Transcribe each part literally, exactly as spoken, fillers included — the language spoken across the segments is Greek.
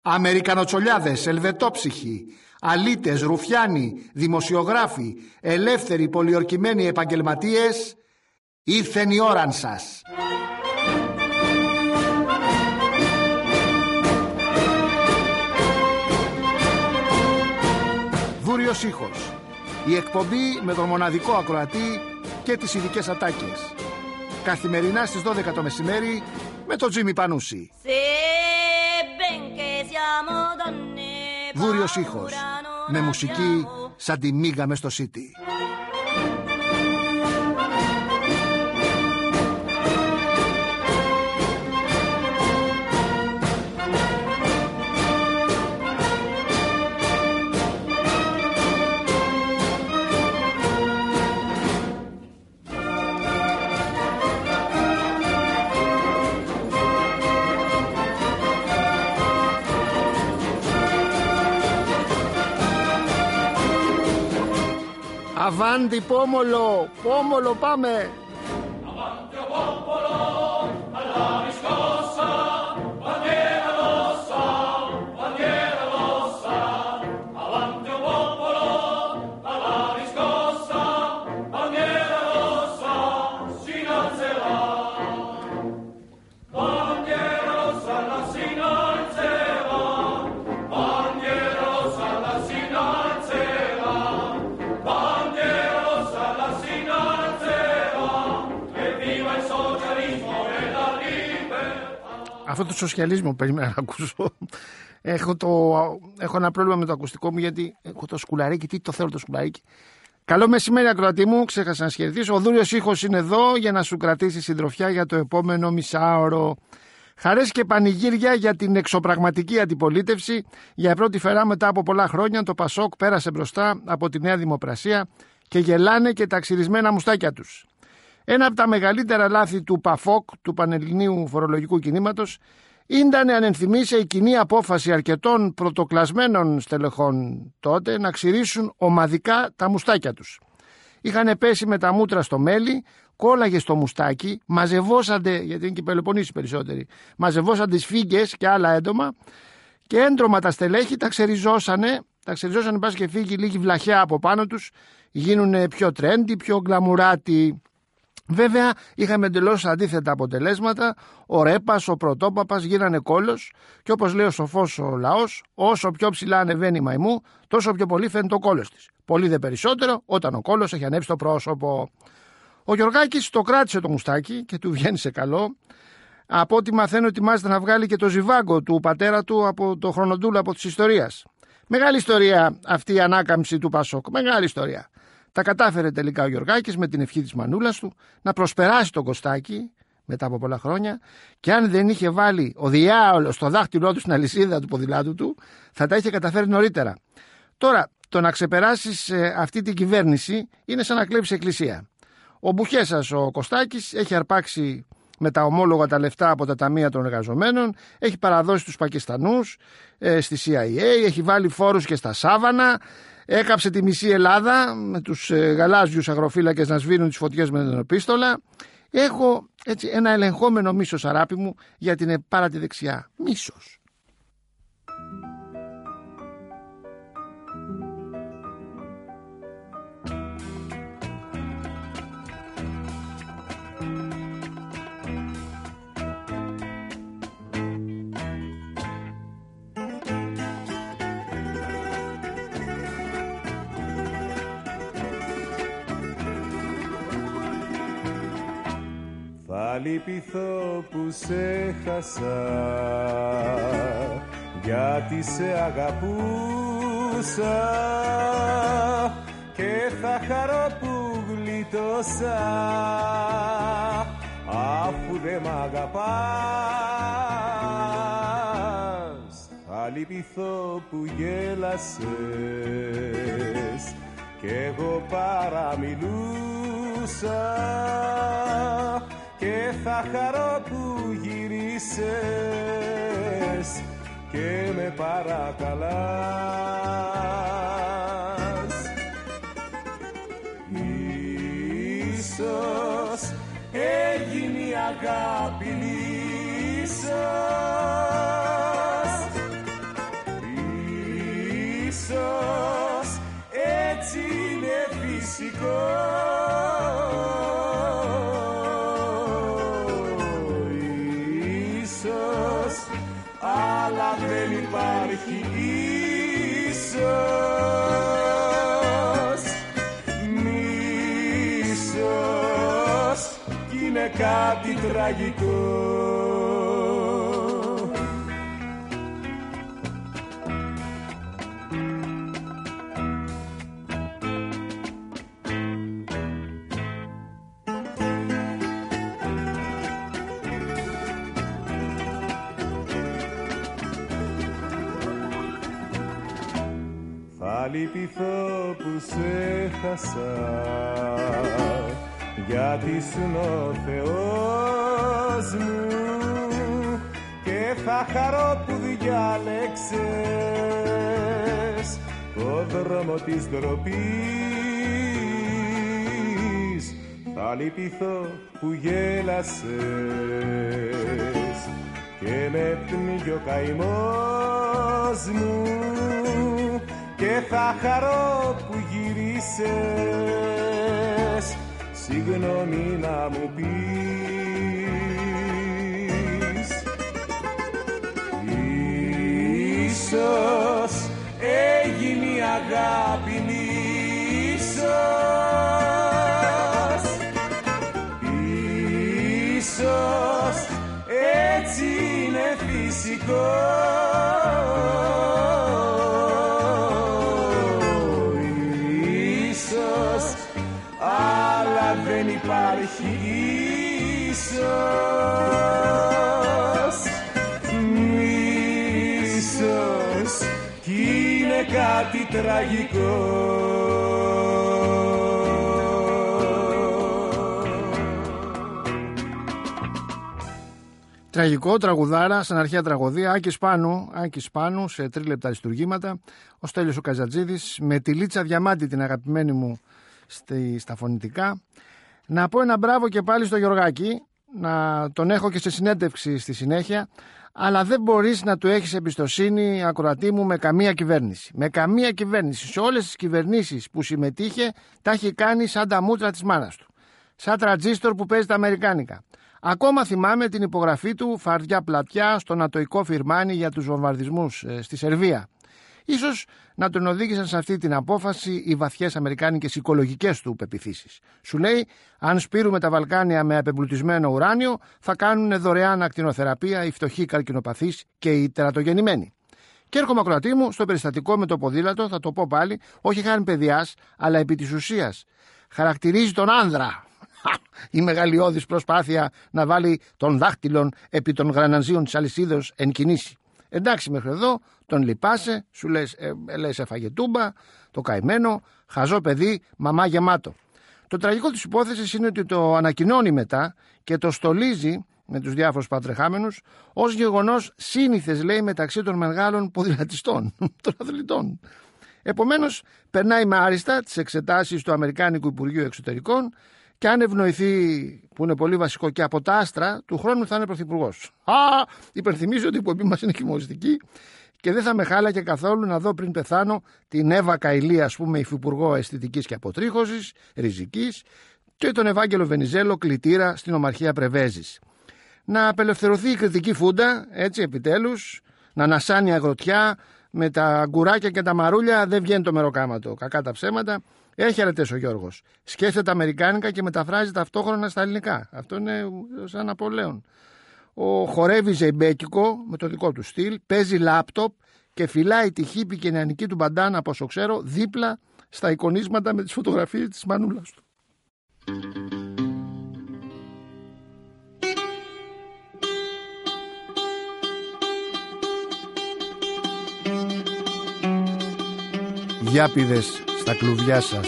Αμερικανοτσολιάδες, ελβετόψυχοι, αλήτες, ρουφιάνοι, δημοσιογράφοι, ελεύθεροι πολιορκημένοι επαγγελματίες, ήρθεν η ώραν σας. Βούριος ήχος. Η εκπομπή με τον μοναδικό ακροατή και τις ειδικές ατάκες. Καθημερινά στις δώδεκα το μεσημέρι με τον Τζίμι Πανούση. Βούριος ήχος. Με μουσική σαν τη μίγα μες στο City. Αβάντι πόμολο, πόμολο πάμε. Avanti o popolo, alla riscossa, bandiera rossa, bandiera rossa. Avanti o popolo, alla riscossa, bandiera rossa, si innalzerà. Bandiera rossa, la si innalzerà. Bandiera rossa, la si innalzerà. Bandiera rossa, la si innalzerà. E viva il socialismo e la libertà. Αυτό το σοσιαλισμό περίμενα να ακούσω. Έχω, το, έχω ένα πρόβλημα με το ακουστικό μου, γιατί έχω το σκουλαρίκι. Τι το θέλω το σκουλαρίκι. Καλό μεσημέρι, ακροατή μου. Ξέχασα να σε χαιρετήσω. Ο Δούριος ήχος είναι εδώ για να σου κρατήσει συντροφιά για το επόμενο μισάωρο. Χαρές και πανηγύρια για την εξωπραγματική αντιπολίτευση. Για πρώτη φορά μετά από πολλά χρόνια το Πασόκ πέρασε μπροστά από τη Νέα Δημοκρασία και γελάνε και τα ξυρισμένα μουστάκια τους. Ένα από τα μεγαλύτερα λάθη του ΠΑΦΟΚ, του Πανελληνίου Φορολογικού Κινήματος, ήταν, αν ενθυμίσαι, η κοινή απόφαση αρκετών πρωτοκλασμένων στελεχών τότε να ξυρίσουν ομαδικά τα μουστάκια τους. Είχαν πέσει με τα μούτρα στο μέλι, κόλλαγε στο μουστάκι, μαζευόσαντε, γιατί είναι και Πελοποννήσι περισσότεροι, μαζευόσαν τις φύγες και άλλα έντομα και έντρομα τα στελέχη τα ξεριζώσανε, τα ξεριζώσανε πας και φύγει λίγη βλαχιά από πάνω τους, γίνουνε πιο τρέντι, πιο γκλαμουράτοι. Βέβαια είχαμε εντελώς αντίθετα αποτελέσματα. Ο Ρέπας, ο Πρωτόπαπας γίνανε κόλος και όπως λέει ο σοφός ο λαός, όσο πιο ψηλά ανεβαίνει η μαϊμού, τόσο πιο πολύ φαίνεται ο κόλος της. Πολύ δε περισσότερο όταν ο κόλος έχει ανέβει στο πρόσωπο. Ο Γιωργάκης το κράτησε το μουστάκι και του βγαίνει σε καλό. Από ό,τι μαθαίνω, ετοιμάζεται να βγάλει και το ζιβάγκο του πατέρα του από το χρονοτούλο από της ιστορίας. Μεγάλη ιστορία αυτή η ανάκαμψη του Πασόκ. Μεγάλη ιστορία. Τα κατάφερε τελικά ο Γιωργάκης με την ευχή της μανούλας του να προσπεράσει τον Κωστάκη μετά από πολλά χρόνια, και αν δεν είχε βάλει ο διάολος στο δάχτυλό του στην αλυσίδα του ποδηλάτου του, θα τα είχε καταφέρει νωρίτερα. Τώρα, το να ξεπεράσεις ε, αυτή την κυβέρνηση είναι σαν να κλέψεις εκκλησία. Ο Μπουχέσας ο Κωστάκης έχει αρπάξει με τα ομόλογα τα λεφτά από τα ταμεία των εργαζομένων, έχει παραδώσει τους Πακιστανούς ε, στη σι άι έι, έχει βάλει φόρους και στα σάβανα, έκαψε τη μισή Ελλάδα με τους ε, γαλάζιους αγροφύλακες να σβήνουν τις φωτιές με την επίστολα. Έχω έτσι ένα ελεγχόμενο μίσος, αράπη μου, για την πάρα τη δεξιά. Μίσος. Θα λυπηθώ που σε χάσα, γιατί σε αγαπούσα, και θα χαρώ που γλιτώσα, αφού δεν μ' αγαπάς. Θα λυπηθώ που γέλασες κι εγώ παραμιλούσα, και θα χαρώ που γυρίσες και με παρακαλάς. Ίσως έγινε η αγάπη λύσος, ίσως έτσι είναι φυσικό. Ίσως, αλλά δεν υπάρχει ίσως. Μίσος κι είναι κάτι τραγικό. Θα λυπηθώ που σε χάσα, γιατί ήσουν ο Θεός μου, και θα χαρώ που διάλεξες το δρόμο της ντροπής. Θα λυπηθώ που γέλασες και με πνίγει ο καημός μου, και θα χαρώ που γυρίσες συγγνώμη να μου πεις. Ίσως έγινε η αγάπη ίσως. Ίσως έτσι είναι φυσικό. Δεν υπάρχει ίσως. Ίσως κι είναι κάτι τραγικό. Τραγικό, τραγουδάρα, σαν αρχαία τραγωδία. Άκης Πάνου, Άκης Πάνου σε τρίλεπτα λειτουργήματα. Ο Στέλιος ο Καζατζίδης με τη Λίτσα Διαμάντη, την αγαπημένη μου στη, στα φωνητικά. Να πω ένα μπράβο και πάλι στο Γιωργάκη, να τον έχω και σε συνέντευξη στη συνέχεια, αλλά δεν μπορείς να του έχεις εμπιστοσύνη, ακροατή μου, με καμία κυβέρνηση. Με καμία κυβέρνηση. Σε όλες τις κυβερνήσεις που συμμετείχε, τα έχει κάνει σαν τα μούτρα της μάνας του. Σαν τραντζίστορ που παίζει τα αμερικάνικα. Ακόμα θυμάμαι την υπογραφή του φαρδιά πλατιά στο νατοϊκό φιρμάνι για τους βομβαρδισμούς ε, στη Σερβία. Ίσως να τον οδήγησαν σε αυτή την απόφαση οι βαθιές αμερικάνικες οικολογικές του πεποιθήσεις. Σου λέει, αν σπείρουμε τα Βαλκάνια με απεμπλουτισμένο ουράνιο, θα κάνουν δωρεάν ακτινοθεραπεία οι φτωχοί καρκινοπαθείς και οι τερατογεννημένοι. Και έρχομαι, ακροατή μου, στο περιστατικό με το ποδήλατο, θα το πω πάλι, όχι χάρη παιδιάς, αλλά επί της ουσίας. Χαρακτηρίζει τον άνδρα. Η μεγαλειώδης προσπάθεια να βάλει τον δάχτυλον επί των γραναζίων της αλυσίδος εν κινήσει. Εντάξει, μέχρι εδώ τον λυπάσαι, σου λες, ε, λες έφαγε τούμπα, το καημένο, χαζό παιδί, μαμά γεμάτο. Το τραγικό της υπόθεσης είναι ότι το ανακοινώνει μετά και το στολίζει με τους διάφορους πατρεχάμενους ως γεγονός σύνηθες, λέει, μεταξύ των μεγάλων ποδηλατιστών, των αθλητών. Επομένως, περνάει με άριστα τις εξετάσεις του Αμερικάνικου Υπουργείου Εξωτερικών και αν ευνοηθεί, που είναι πολύ βασικό, και από τα άστρα, του χρόνου θα είναι πρωθυπουργός. Α, υπενθυμίζω ότι η εκπομπή μας είναι χειμωριστική και δεν θα με χάλαγε καθόλου να δω πριν πεθάνω την Εύα Καηλή, ας πούμε, υφυπουργό αισθητικής και αποτρίχωσης, ριζικής, και τον Ευάγγελο Βενιζέλο, κλητήρα στην Ομαρχία Πρεβέζης. Να απελευθερωθεί η κριτική φούντα, έτσι επιτέλους, να ανασάνει η αγροτιά, με τα γκουράκια και τα μαρούλια δεν βγαίνει το μεροκάματο. Κακά τα ψέματα. Έχει αρετές ο Γιώργος. Σκέφτεται αμερικάνικα και μεταφράζει ταυτόχρονα στα ελληνικά. Αυτό είναι σαν Ναπολέον. Ο χορεύει ζεϊμπέκικο με το δικό του στυλ, παίζει λάπτοπ και φυλάει τη χύπη και νεανική του μπαντάνα, από όσο ξέρω, δίπλα στα εικονίσματα με τις φωτογραφίες της μανούλας του. Γιάπηδες στα κλουβιά σας.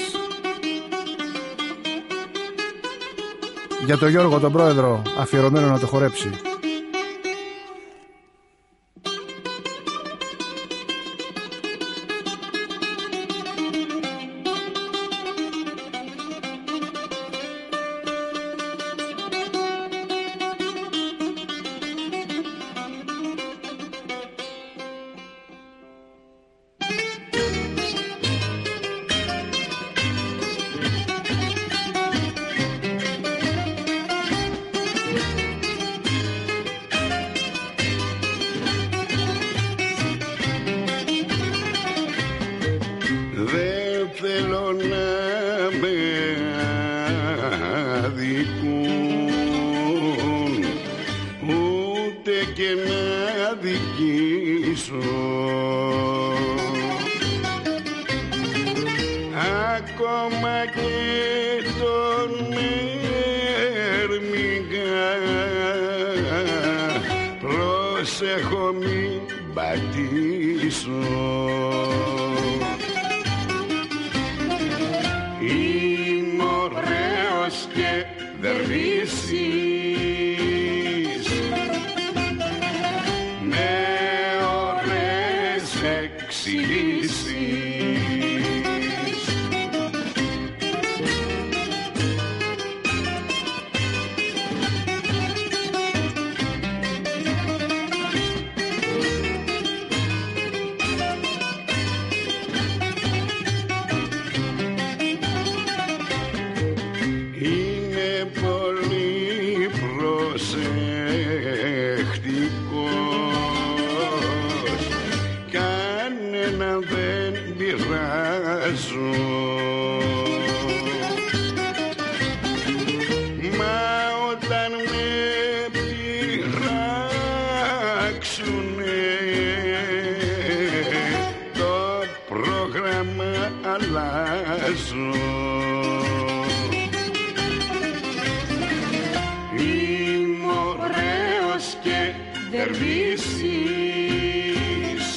Για τον Γιώργο τον πρόεδρο, αφιερωμένο να το χορέψει. πατήσω. Ακόμα και τον Μερμηγά προσέχω μην πατήσω. Είμαι ωραίος και δερβίσης με ωραίες εξηγήσεις. Μα όταν με πειράξουνε το πρόγραμμα αλλάζω. Είμαι ωραίος και δερβίσης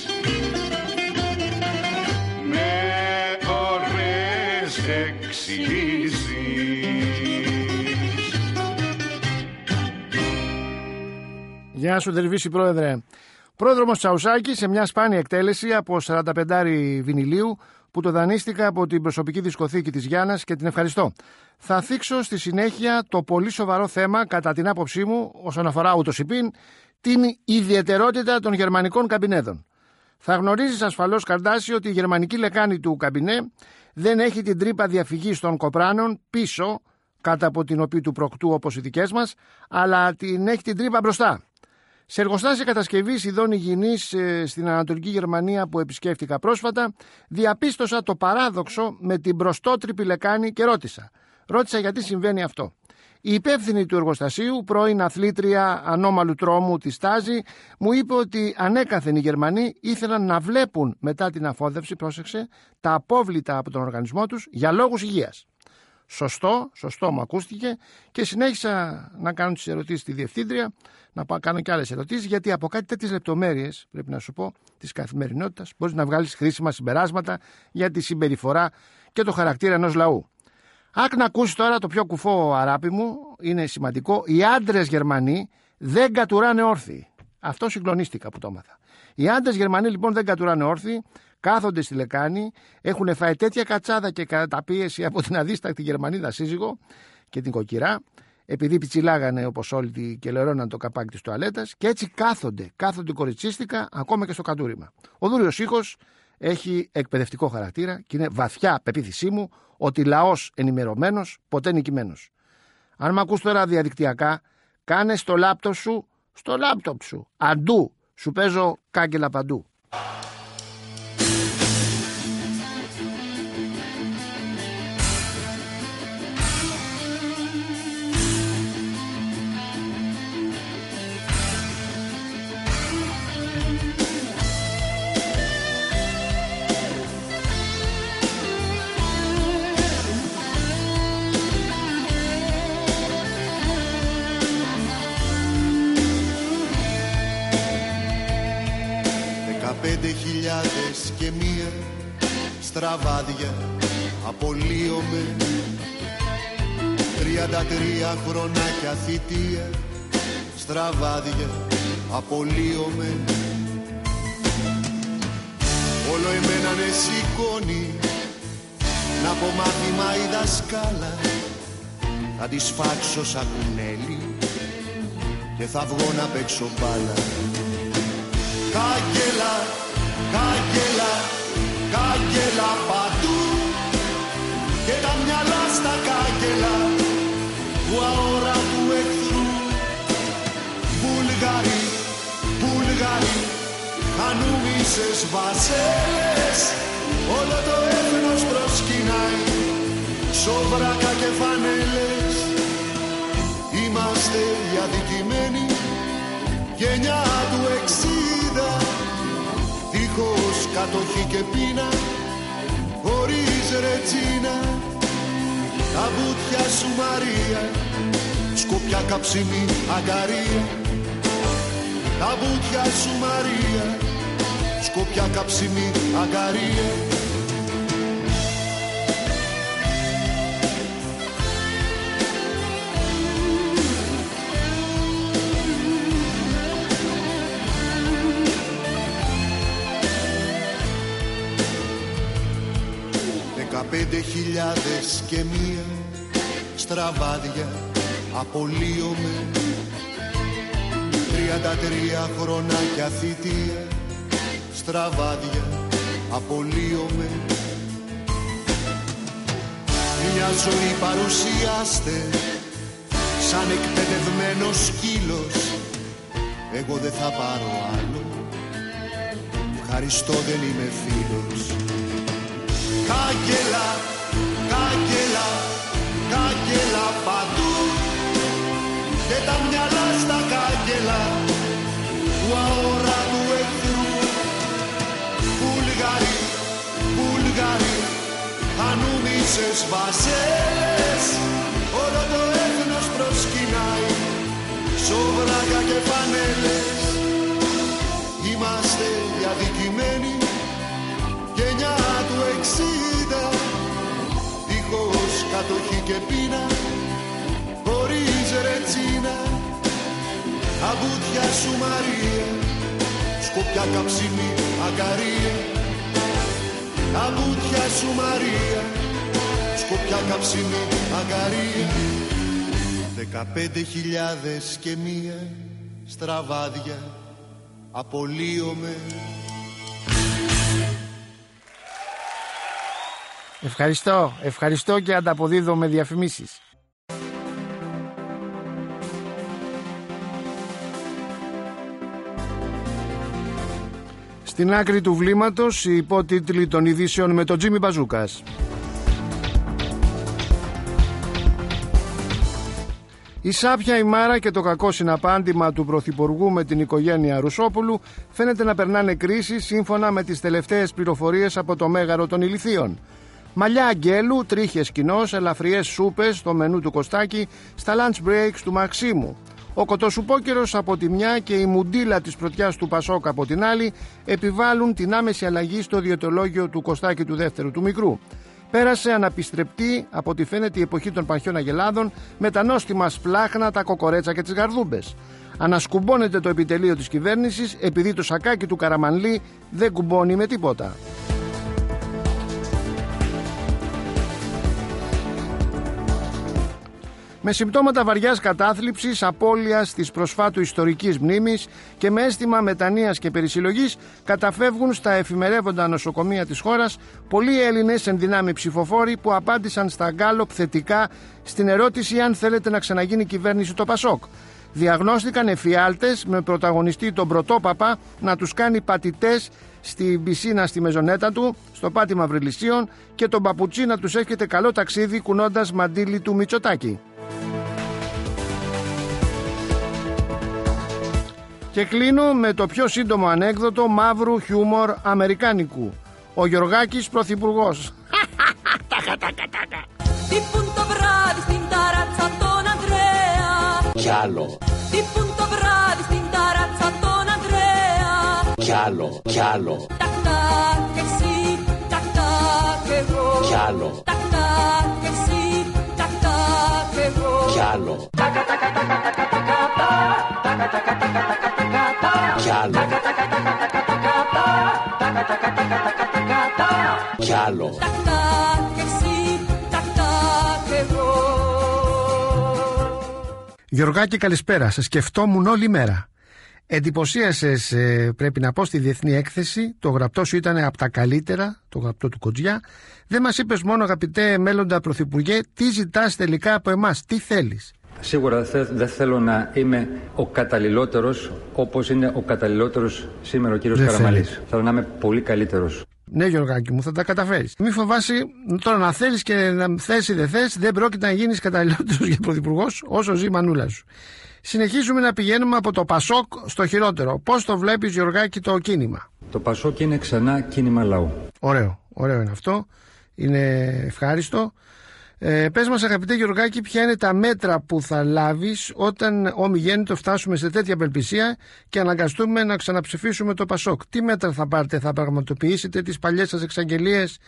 με ωραίες εξηγήσεις. Γεια σου Δερβίση πρόεδρε. Πρόδρομος Τσαουσάκη σε μια σπάνια εκτέλεση από σαράντα πέντε βινιλίου που το δανείστηκα από την προσωπική δισκοθήκη της Γιάννας και την ευχαριστώ. Θα θίξω στη συνέχεια το πολύ σοβαρό θέμα κατά την άποψή μου όσον αφορά ούτως υπήν την ιδιαιτερότητα των γερμανικών καμπινέδων. Θα γνωρίζεις ασφαλώς Καρδάση ότι η γερμανική λεκάνη του καμπινέ δεν έχει την τρύπα διαφυγής των κοπράνων πίσω κάτω από την οποία του προκτού όπως οι δικές μας, αλλά την έχει την τρύπα μπροστά. Σε εργοστάσια κατασκευής ειδών υγιεινής στην Ανατολική Γερμανία που επισκέφτηκα πρόσφατα, διαπίστωσα το παράδοξο με την μπροστότρυπη λεκάνη και ρώτησα. Ρώτησα γιατί συμβαίνει αυτό. Η υπεύθυνη του εργοστασίου, πρώην αθλήτρια ανώμαλου τρόμου της Στάζη, μου είπε ότι ανέκαθεν οι Γερμανοί ήθελαν να βλέπουν μετά την αφόδευση, πρόσεξε, τα απόβλητα από τον οργανισμό τους για λόγους υγείας. Σωστό, σωστό μου ακούστηκε και συνέχισα να κάνω τις ερωτήσεις στη διευθύντρια, να κάνω και άλλες ερωτήσεις, γιατί από κάτι τέτοιες λεπτομέρειες, πρέπει να σου πω, της καθημερινότητας, μπορείς να βγάλεις χρήσιμα συμπεράσματα για τη συμπεριφορά και το χαρακτήρα ενός λαού. Άκου να ακούσεις τώρα το πιο κουφό αράπη μου, είναι σημαντικό, οι άντρες Γερμανοί δεν κατουράνε όρθιοι. Αυτό συγκλονίστηκα που το έμαθα. Οι άντρες Γερμανοί λοιπόν δεν κατουράνε όρθιοι, κάθονται στη λεκάνη, έχουν φάει τέτοια κατσάδα και καταπίεση από την αδίστακτη Γερμανίδα σύζυγο και την κοκκυρά, επειδή πιτσιλάγανε όπως όλοι και λερώναν το καπάκι της τουαλέτας, και έτσι κάθονται, κάθονται κοριτσίστικα ακόμα και στο κατούριμα. Ο Δούριος ήχος έχει εκπαιδευτικό χαρακτήρα και είναι βαθιά πεποίθησή μου ότι λαός ενημερωμένος ποτέ νικημένος. Αν με ακούς τώρα διαδικτυακά, κάνε στο λάπτοπ σου, στο λάπτοπ σου, αντού, σου παίζω κάγκελα παντού. Πέντε χιλιάδες και μία στραβάδια απολύομαι, τριάντα τρία χρονάκια θητεία στραβάδια απολύομαι. Όλο εμένα με σηκώνει να πω μάθημα η δασκάλα, θα τη σφάξω σαν κουνέλι και θα βγω να παίξω μπάλα. Κάγκελα, κάγκελα, κάγκελα παντού και τα μυαλά στα κάγκελα του αόρατου εχθρού. Βουλγαροί, Βουλγαροί, ανούμισες βασέλες, όλο το έθνος προσκυνάει, σοβράκα και φανέλες. Είμαστε οι αδικημένοι, γενιά του εξήντα, κατοχή και πείνα, χωρίς ρετσίνα. Τα βουτιά σου Μαρία, σκοπιά καψιμή αγκαρία. Τα βουτιά σου Μαρία, σκοπιά καψιμή αγκαρία. Δεκαπέντε χιλιάδες και μία στραβάδια απολύομαι. Τριάντα τρία χρονάκια θητεία, στραβάδια απολύομαι. Μια ζωή παρουσιάστε σαν εκπαιδευμένος σκύλος. Εγώ δεν θα πάρω άλλο, ευχαριστώ δεν είμαι φίλος. Κάγκελα, κάγκελα, κάγκελα παντού και τα μυαλά στα κάγκελα του αόρατου εχθρού. Βουλγαροί, Βουλγαροί, ανούμισες βασές, όλο το έθνος προσκυνάει, σόβρακα και φανέλες. Είμαστε διαδικημένοι, γενιά του εξήντα, δίχως κατοχή και πείνα, χωρίς ρετσίνα. Τα βουτιά σου Μαρία, σκοπιά καψιμή αγκαρία. Τα βουτιά σου Μαρία, σκοπιά καψιμή αγκαρία. Δεκαπέντε χιλιάδες και μία στραβάδια απολύομαι. Ευχαριστώ, ευχαριστώ και ανταποδίδω με διαφημίσεις. Στην άκρη του βλήματος οι υπότιτλοι των ειδήσεων με τον Τζίμι Μπαζούκας. Η σάπια η μάρα και το κακό συναπάντημα του Πρωθυπουργού με την οικογένεια Ρουσόπουλου φαίνεται να περνάνε κρίση σύμφωνα με τις τελευταίες πληροφορίες από το Μέγαρο των Ηλιθείων. Μαλλιά αγγέλου, τρίχες κοινός, ελαφριές σούπες στο μενού του Κωστάκη, στα lunch breaks του Μαξίμου. Ο κοτοσουπόκερος από τη μια και η μουντίλα της πρωτιάς του Πασόκ από την άλλη επιβάλλουν την άμεση αλλαγή στο διαιτολόγιο του Κωστάκη του δεύτερου του μικρού. Πέρασε αναπιστρεπτή από ό,τι φαίνεται η εποχή των Παχιών Αγελάδων με τα νόστιμα σπλάχνα, τα κοκορέτσα και τις γαρδούμπες. Ανασκουμπώνεται το επιτελείο της κυβέρνησης επειδή το σακάκι του Καραμανλή δεν κουμπώνει με τίποτα. Με συμπτώματα βαριάς κατάθλιψης, απώλειας της προσφάτου ιστορικής μνήμης και με αίσθημα μετανοίας και περισυλλογής καταφεύγουν στα εφημερεύοντα νοσοκομεία της χώρας πολλοί Έλληνες ενδυνάμει ψηφοφόροι που απάντησαν στα γκάλοπ θετικά στην ερώτηση αν θέλετε να ξαναγίνει κυβέρνηση το Πασόκ. Διαγνώστηκαν εφιάλτες με πρωταγωνιστή τον Πρωτόπαπα να τους κάνει πατητές στην πισίνα στη μεζονέτα του, στο πάτημα Βρυλισσίων και τον Παπουτσί να τους εύχεται καλό ταξίδι κουνώντας μαντίλι του Μητσοτάκη. Και κλείνω με το πιο σύντομο ανέκδοτο μαύρου χιούμορ αμερικάνικου. Ο Γιωργάκης πρωθυπουργός. Τύπουν το βράδυ στην ταράτσα τον Ανδρέα. Κι άλλο. Τύπουν το βράδυ στην ταράτσα τον Ανδρέα. Κι άλλο, κι άλλο. Τακ τακ και εσύ, τακ τακ και εγώ. Κι άλλο. Τακ τακ και εσύ, τακ τακ και εγώ. Κι άλλο. Τακα τακα τακα τακα τακα τακα τακα τακα τακα τακα. Κι άλλο. Κι άλλο. Τακ τακ και εσύ, τακ τακ και εγώ. Γιωργάκη, καλησπέρα. Σε σκεφτόμουν όλη μέρα. Εντυπωσίασες, ε, πρέπει να πω, στη διεθνή έκθεση. Το γραπτό σου ήταν από τα καλύτερα, το γραπτό του Κοτζιά. Δεν μας είπες μόνο, αγαπητέ μέλλοντα πρωθυπουργέ, τι ζητάς τελικά από εμάς, τι θέλεις. Σίγουρα δεν θέλω να είμαι ο καταλληλότερος όπως είναι ο καταλληλότερος σήμερα ο κύριος Καραμανλής. Θέλω να είμαι πολύ καλύτερος. Ναι, Γιωργάκη μου, θα τα καταφέρεις. Μη φοβάσαι τώρα να θέλεις και να θες ή δεν θες, δεν πρόκειται να γίνεις καταλληλότερος για πρωθυπουργός όσο ζει η μανούλα σου. Συνεχίζουμε να πηγαίνουμε από το Πασόκ στο χειρότερο. Πώς το βλέπεις, Γιωργάκη, το κίνημα? Το Πασόκ είναι ξανά κίνημα λαού. Ωραίο, ωραίο είναι αυτό. Είναι ευχάριστο. Ε, πες μας αγαπητέ Γεωργάκη, ποια είναι τα μέτρα που θα λάβεις όταν ομιγέννητο φτάσουμε σε τέτοια απελπισία και αναγκαστούμε να ξαναψηφίσουμε το Πασόκ. Τι μέτρα θα πάρετε, θα πραγματοποιήσετε τις παλιές σας εξαγγελίες?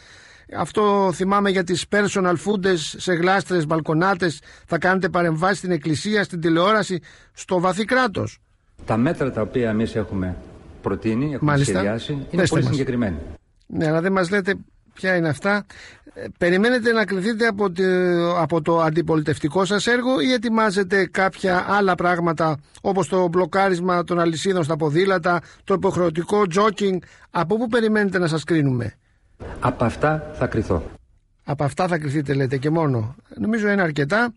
Αυτό θυμάμαι για τις personal fooders σε γλάστρες, μπαλκονάτες. Θα κάνετε παρεμβάσεις στην εκκλησία, στην τηλεόραση, στο βαθύ κράτος? Τα μέτρα τα οποία εμείς έχουμε προτείνει, έχουμε Μάλιστα. σχεδιάσει, είναι Δέστε πολύ μας. συγκεκριμένοι. Ναι, αλλά δεν μας λέτε ποια είναι αυτά. Ε, Περιμένετε να κληθείτε από, τη, από το αντιπολιτευτικό σας έργο ή ετοιμάζετε κάποια άλλα πράγματα όπως το μπλοκάρισμα των αλυσίδων στα ποδήλατα, το υποχρεωτικό τζόκινγκ? Από πού περιμένετε να σας κρίνουμε? Από αυτά θα κριθώ. Από αυτά θα κρυθείτε λέτε και μόνο? Νομίζω είναι αρκετά.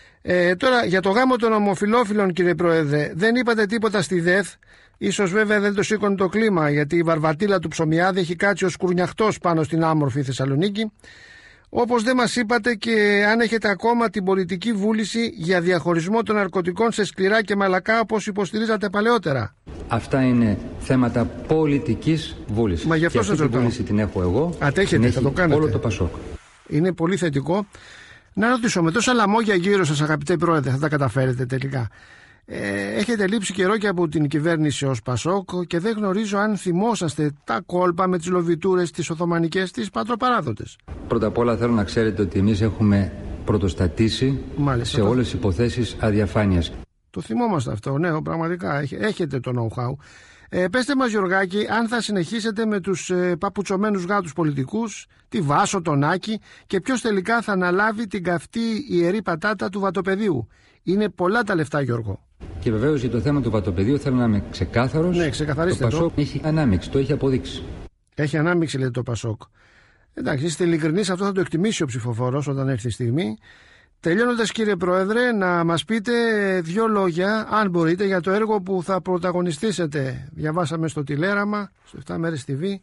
Ε, τώρα για το γάμο των ομοφυλόφιλων, κύριε Πρόεδρε, δεν είπατε τίποτα στη ΔΕΘ. Ίσως βέβαια δεν το σήκωνε το κλίμα, γιατί η βαρβατήλα του Ψωμιάδη έχει κάτσει ως κουρνιαχτός πάνω στην άμορφη Θεσσαλονίκη. Όπως δεν μας είπατε και αν έχετε ακόμα την πολιτική βούληση για διαχωρισμό των ναρκωτικών σε σκληρά και μαλακά όπως υποστηρίζατε παλαιότερα. Αυτά είναι θέματα πολιτικής βούλησης. Μα γι' αυτό και σας αυτή τη ρωτάω. βούληση την έχω εγώ. Ατέχετε, την θα έχει το κάνετε. όλο το Πασόκ. Είναι πολύ θετικό. Να ρωτήσω, με τόσα λαμόγια γύρω σας αγαπητέ Πρόεδρε, θα τα καταφέρετε τελικά? Ε, έχετε λείψει καιρό και από την κυβέρνηση ως Πασόκ και δεν γνωρίζω αν θυμόσαστε τα κόλπα με τις λοβιτούρες τις Οθωμανικές, τις πατροπαράδοτες. Πρώτα απ' όλα θέλω να ξέρετε ότι εμείς έχουμε πρωτοστατήσει Μάλιστα, σε το... όλες τις υποθέσεις αδιαφάνειας. Το θυμόμαστε αυτό, ναι, πραγματικά έχετε το know-how. Ε, πέστε μας Γιωργάκη, αν θα συνεχίσετε με τους ε, παπουτσωμένους γάτους πολιτικούς, τη Βάσο, τον Άκη, και ποιος τελικά θα αναλάβει την καυτή ιερή πατάτα του βατοπεδίου? Είναι πολλά τα λεφτά, Γιώργο. Και βεβαίως για το θέμα του βατοπεδίου θέλω να είμαι ξεκάθαρος. Ναι, ξεκαθαρίστε το. το. Πασόκ έχει ανάμειξη, το έχει αποδείξει. Έχει ανάμειξη, λέτε, το Πασόκ. Εντάξει, είστε ειλικρινείς, αυτό θα το εκτιμήσει ο ψηφοφόρος όταν έρθει η στιγμή. Τελειώνοντας, κύριε Πρόεδρε, να μας πείτε δύο λόγια, αν μπορείτε, για το έργο που θα πρωταγωνιστήσετε. Διαβάσαμε στο τηλέραμα, στο επτά μέρες τι βι.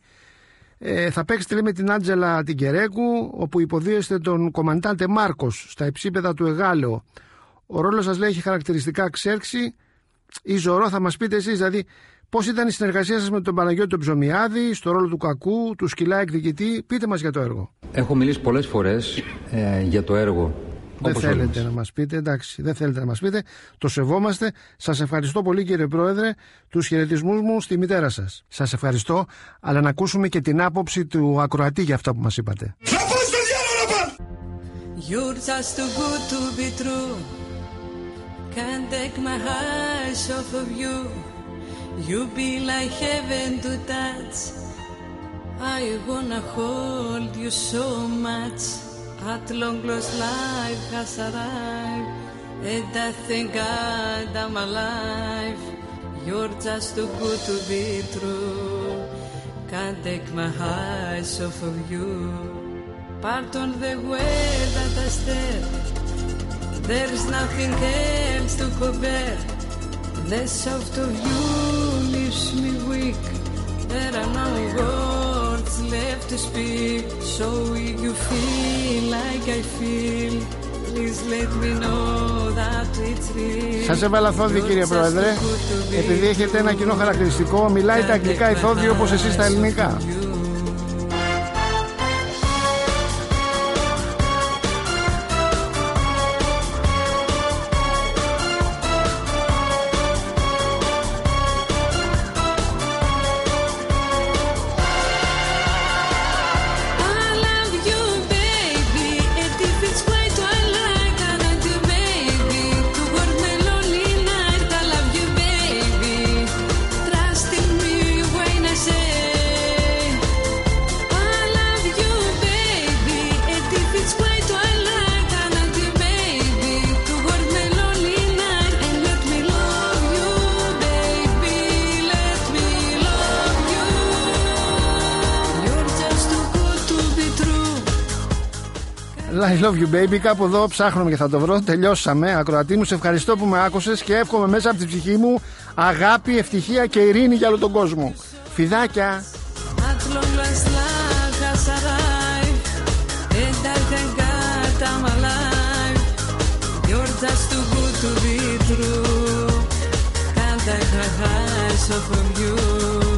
Ε, θα παίξετε, λέει, με την Άντζελα την Κερέκου, όπου υποδίεστε τον κομμαντάντε Μάρκος στα υψίπεδα του Εγάλεο. Ο ρόλος σας, λέει, έχει χαρακτηριστικά ξέρξη ή ζωρό. Θα μας πείτε εσείς, δηλαδή, πώς ήταν η συνεργασία σας με τον Παναγιώτη τον Ψωμιάδη, στο ρόλο του κακού, του σκυλά εκδικητή? Πείτε μας για το έργο. Έχω μιλήσει πολλές φορές ε, για το έργο. Δεν θέλετε να μας πείτε, εντάξει, δεν θέλετε να μας πείτε. Το σεβόμαστε. Σας ευχαριστώ πολύ, κύριε Πρόεδρε. Τους χαιρετισμούς μου στη μητέρα σας. Σας ευχαριστώ, αλλά να ακούσουμε και την άποψη του ακροατή για αυτά που μας είπατε. You're just too good to be true. Can't take my eyes off of you. You be like heaven to touch. I wanna hold you so much. At long last life has arrived, and I thank God I'm alive. You're just too good to be true. Can't take my eyes off of you. Pardon the way that I stare. There's nothing else to compare. The soft of you leaves me weak. There are no words left to speak. So if you feel like I feel, please let me know that it's real. Σας έβαλα θόδι, κύριε Πρόεδρε, επειδή έχετε ένα κοινό χαρακτηριστικό. Μιλάει τα αγγλικά η θόδη όπως εσείς τα ελληνικά. I love you baby, κάπου εδώ ψάχνουμε και θα το βρω. Τελειώσαμε. Ακροατή μου, σε ευχαριστώ που με άκουσες και εύχομαι μέσα από την ψυχή μου αγάπη, ευτυχία και ειρήνη για όλο τον κόσμο. Φιδάκια. Can't take my eyes off of you.